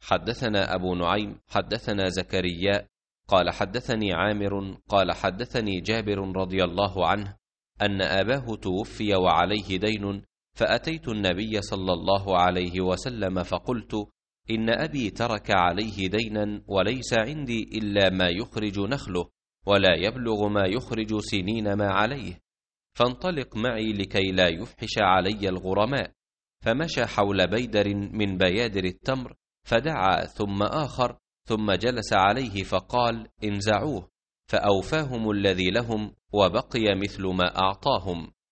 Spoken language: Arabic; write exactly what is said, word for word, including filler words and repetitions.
حدثنا أبو نعيم حدثنا زكريا قال حدثني عامر قال حدثني جابر رضي الله عنه أن أباه توفي وعليه دين، فأتيت النبي صلى الله عليه وسلم فقلت: إن أبي ترك عليه دينا وليس عندي إلا ما يخرج نخله، ولا يبلغ ما يخرج سنين ما عليه، فانطلق معي لكي لا يفحش علي الغرماء. فمشى حول بيدر من بيادر التمر، فدعا ثم آخر، ثم جلس عليه فقال: انزعوه، فأوفاهم الذي لهم وبقي مثل ما أعطاهم.